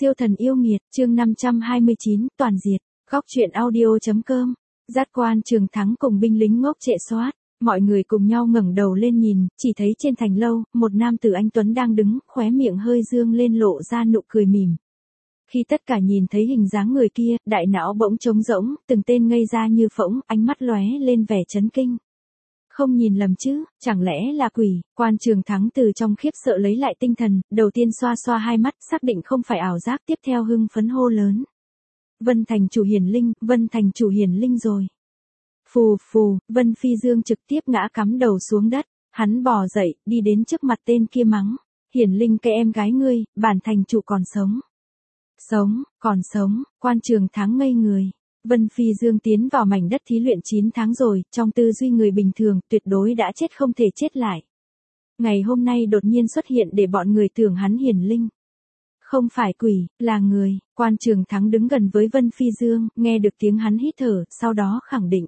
Siêu thần yêu nghiệt, chương 529, toàn diệt. Góc truyện audio.com. Giác Quan Trường Thắng cùng binh lính ngốc trệ xoát, mọi người cùng nhau ngẩng đầu lên nhìn, chỉ thấy trên thành lâu, một nam tử anh tuấn đang đứng, khóe miệng hơi dương lên lộ ra nụ cười mỉm. Khi tất cả nhìn thấy hình dáng người kia, đại não bỗng trống rỗng, từng tên ngây ra như phỗng, ánh mắt lóe lên vẻ chấn kinh. Không nhìn lầm chứ, chẳng lẽ là quỷ? Quan Trường Thắng từ trong khiếp sợ lấy lại tinh thần, đầu tiên xoa xoa hai mắt, xác định không phải ảo giác, tiếp theo hưng phấn hô lớn. Vân thành chủ hiển linh, Vân thành chủ hiển linh rồi. Phù phù, Vân Phi Dương trực tiếp ngã cắm đầu xuống đất, hắn bò dậy, đi đến trước mặt tên kia mắng. Hiển linh cái em gái ngươi, bản thành chủ còn sống. Sống, còn sống, Quan Trường Thắng ngây người. Vân Phi Dương tiến vào mảnh đất thí luyện 9 tháng rồi, trong tư duy người bình thường, tuyệt đối đã chết không thể chết lại. Ngày hôm nay đột nhiên xuất hiện để bọn người tưởng hắn hiển linh. Không phải quỷ, là người. Quan Trường Thắng đứng gần với Vân Phi Dương, nghe được tiếng hắn hít thở, sau đó khẳng định.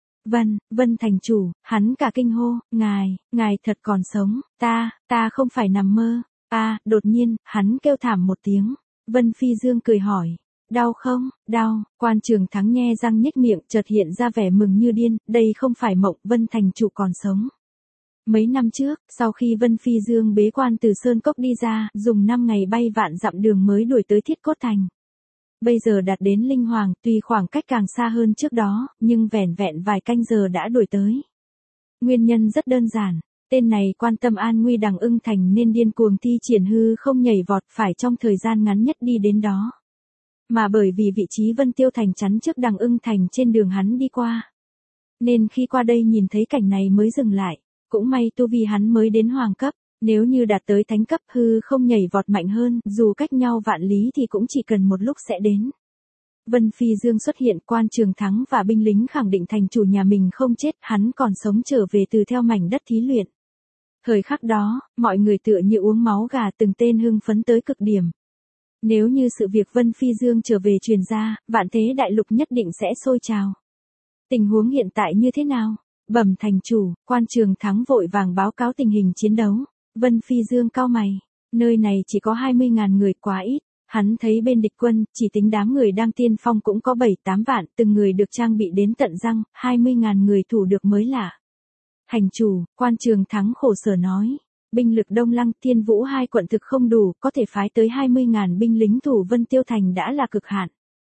Vân thành chủ, hắn cả kinh hô, ngài thật còn sống, ta không phải nằm mơ. Đột nhiên, hắn kêu thảm một tiếng. Vân Phi Dương cười hỏi. Đau không? Đau. Quan Trường Thắng nhe răng nhếch miệng, chợt hiện ra vẻ mừng như điên, đây không phải mộng, Vân thành chủ còn sống. Mấy năm trước, sau khi Vân Phi Dương bế quan từ Sơn Cốc đi ra, dùng 5 ngày bay vạn dặm đường mới đuổi tới Thiết Cốt Thành. Bây giờ đạt đến Linh Hoàng, tuy khoảng cách càng xa hơn trước đó, nhưng vẻn vẹn vài canh giờ đã đuổi tới. Nguyên nhân rất đơn giản, tên này quan tâm an nguy Đằng Ưng Thành nên điên cuồng thi triển hư không nhảy vọt phải trong thời gian ngắn nhất đi đến đó. Mà bởi vì vị trí Vân Tiêu Thành chắn trước Đằng Ưng Thành trên đường hắn đi qua. Nên khi qua đây nhìn thấy cảnh này mới dừng lại. Cũng may tu vi hắn mới đến hoàng cấp, nếu như đạt tới thánh cấp hư không nhảy vọt mạnh hơn, dù cách nhau vạn lý thì cũng chỉ cần một lúc sẽ đến. Vân Phi Dương xuất hiện, Quan Trường Thắng và binh lính khẳng định thành chủ nhà mình không chết, hắn còn sống trở về từ theo mảnh đất thí luyện. Thời khắc đó, mọi người tựa như uống máu gà, từng tên hưng phấn tới cực điểm. Nếu như sự việc Vân Phi Dương trở về truyền ra, vạn thế đại lục nhất định sẽ sôi trào. Tình huống hiện tại như thế nào? Bẩm thành chủ, Quan Trường Thắng vội vàng báo cáo tình hình chiến đấu. Vân Phi Dương cau mày, nơi này chỉ có 20.000 người, quá ít. Hắn thấy bên địch quân, chỉ tính đám người đang tiên phong cũng có 7-8 vạn, từng người được trang bị đến tận răng, 20.000 người thủ được mới lạ. Thành chủ, Quan Trường Thắng khổ sở nói, binh lực Đông Lăng, Thiên Vũ hai quận thực không đủ, có thể phái tới 20.000 binh lính thủ Vân Tiêu Thành đã là cực hạn.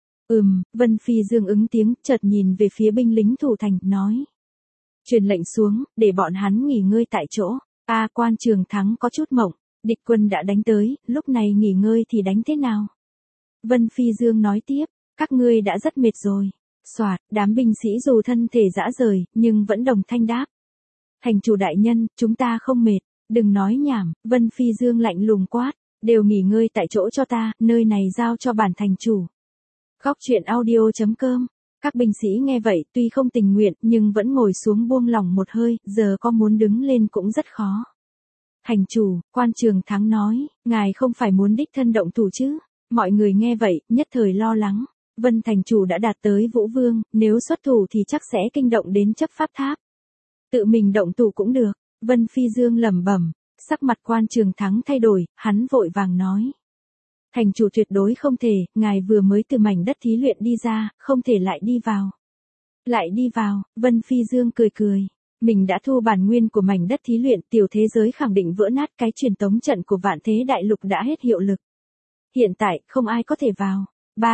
Vân Phi Dương ứng tiếng, chợt nhìn về phía binh lính thủ thành, nói. Truyền lệnh xuống, để bọn hắn nghỉ ngơi tại chỗ. Quan Trường Thắng có chút mộng, địch quân đã đánh tới, lúc này nghỉ ngơi thì đánh thế nào? Vân Phi Dương nói tiếp, các ngươi đã rất mệt rồi. Soạt, đám binh sĩ dù thân thể rã rời, nhưng vẫn đồng thanh đáp. Thành chủ đại nhân, chúng ta không mệt, đừng nói nhảm. Vân Phi Dương lạnh lùng quát, đều nghỉ ngơi tại chỗ cho ta, nơi này giao cho bản thành chủ. Góc truyện audio.com. Các binh sĩ nghe vậy tuy không tình nguyện nhưng vẫn ngồi xuống buông lỏng một hơi, giờ có muốn đứng lên cũng rất khó. Thành chủ, Quan Trường Thắng nói, ngài không phải muốn đích thân động thủ chứ? Mọi người nghe vậy, nhất thời lo lắng. Vân thành chủ đã đạt tới Vũ Vương, nếu xuất thủ thì chắc sẽ kinh động đến chấp pháp tháp. Tự mình động thủ cũng được. Vân Phi Dương lẩm bẩm, sắc mặt Quan Trường Thắng thay đổi, hắn vội vàng nói. Thành chủ tuyệt đối không thể, ngài vừa mới từ mảnh đất thí luyện đi ra, không thể lại đi vào. Lại đi vào, Vân Phi Dương cười cười. Mình đã thu bản nguyên của mảnh đất thí luyện, tiểu thế giới khẳng định vỡ nát, cái truyền tống trận của vạn thế đại lục đã hết hiệu lực. Hiện tại, không ai có thể vào.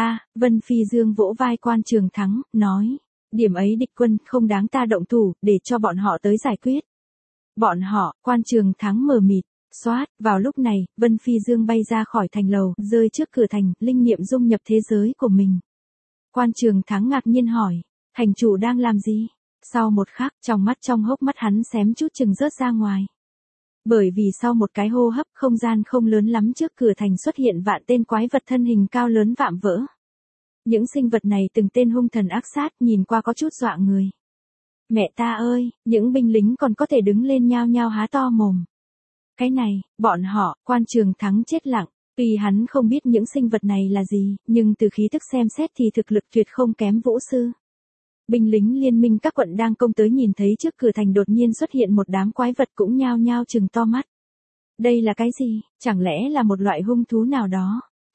Vân Phi Dương vỗ vai Quan Trường Thắng, nói. Điểm ấy địch quân không đáng ta động thủ, để cho bọn họ tới giải quyết. Bọn họ, Quan Trường Thắng mờ mịt. Xoát, vào lúc này, Vân Phi Dương bay ra khỏi thành lầu, rơi trước cửa thành, linh niệm dung nhập thế giới của mình. Quan Trường Thắng ngạc nhiên hỏi, thành chủ đang làm gì? Sau một khắc, trong hốc mắt hắn xém chút chừng rớt ra ngoài. Bởi vì sau một cái hô hấp, không gian không lớn lắm trước cửa thành xuất hiện vạn tên quái vật thân hình cao lớn vạm vỡ. Những sinh vật này từng tên hung thần ác sát, nhìn qua có chút dọa người. Mẹ ta ơi, những binh lính còn có thể đứng lên nhao nhao há to mồm. Cái này, bọn họ, Quan Trường Thắng chết lặng, tuy hắn không biết những sinh vật này là gì, nhưng từ khí tức xem xét thì thực lực tuyệt không kém vũ sư. Binh lính liên minh các quận đang công tới nhìn thấy trước cửa thành đột nhiên xuất hiện một đám quái vật cũng nhao nhao trừng to mắt. Đây là cái gì? Chẳng lẽ là một loại hung thú nào đó?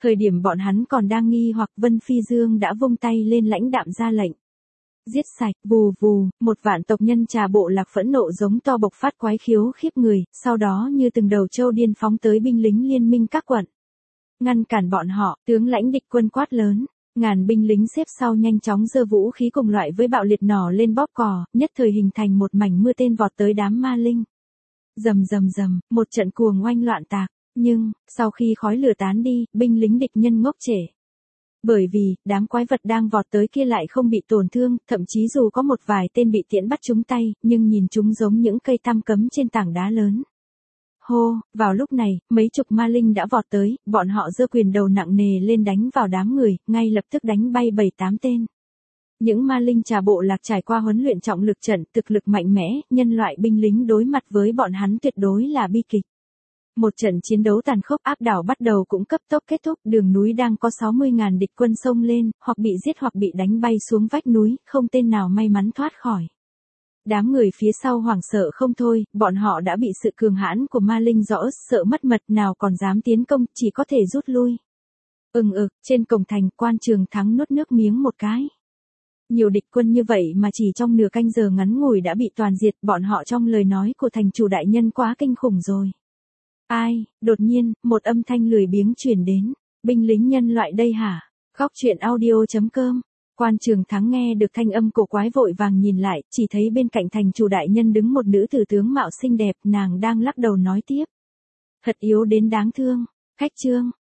Thời điểm bọn hắn còn đang nghi hoặc Vân Phi Dương đã vung tay lên lãnh đạm ra lệnh. Giết sạch, vù vù, một vạn tộc nhân Trà Bộ Lạc phẫn nộ giống to bộc phát quái khiếu khiếp người, sau đó như từng đầu trâu điên phóng tới binh lính liên minh các quận. Ngăn cản bọn họ, tướng lãnh địch quân quát lớn. Ngàn binh lính xếp sau nhanh chóng giơ vũ khí cùng loại với bạo liệt nỏ lên bóp cò, nhất thời hình thành một mảnh mưa tên vọt tới đám ma linh. Rầm rầm rầm, một trận cuồng oanh loạn tạc, nhưng, sau khi khói lửa tán đi, binh lính địch nhân ngốc trệ. Bởi vì, đám quái vật đang vọt tới kia lại không bị tổn thương, thậm chí dù có một vài tên bị tiễn bắt trúng tay, nhưng nhìn chúng giống những cây tăm cấm trên tảng đá lớn. Hô, vào lúc này, mấy chục ma linh đã vọt tới, bọn họ giơ quyền đầu nặng nề lên đánh vào đám người, ngay lập tức đánh bay 7-8 tên. Những ma linh Trà Bộ Lạc trải qua huấn luyện trọng lực trận, thực lực mạnh mẽ, nhân loại binh lính đối mặt với bọn hắn tuyệt đối là bi kịch. Một trận chiến đấu tàn khốc áp đảo bắt đầu cũng cấp tốc kết thúc, đường núi đang có 60.000 địch quân xông lên, hoặc bị giết hoặc bị đánh bay xuống vách núi, không tên nào may mắn thoát khỏi. Đám người phía sau hoảng sợ không thôi, bọn họ đã bị sự cường hãn của ma linh rõ sợ mất mật, nào còn dám tiến công, chỉ có thể rút lui. Trên cổng thành, Quan Trường Thắng nuốt nước miếng một cái. Nhiều địch quân như vậy mà chỉ trong nửa canh giờ ngắn ngủi đã bị toàn diệt, bọn họ trong lời nói của thành chủ đại nhân quá kinh khủng rồi. Ai, đột nhiên, một âm thanh lười biếng truyền đến. Binh lính nhân loại đây hả? Góc truyện audio.com. Quan Trường Thắng nghe được thanh âm cổ quái vội vàng nhìn lại, chỉ thấy bên cạnh thành chủ đại nhân đứng một nữ tử tướng mạo xinh đẹp, nàng đang lắc đầu nói tiếp. Thật yếu đến đáng thương. Khách trương,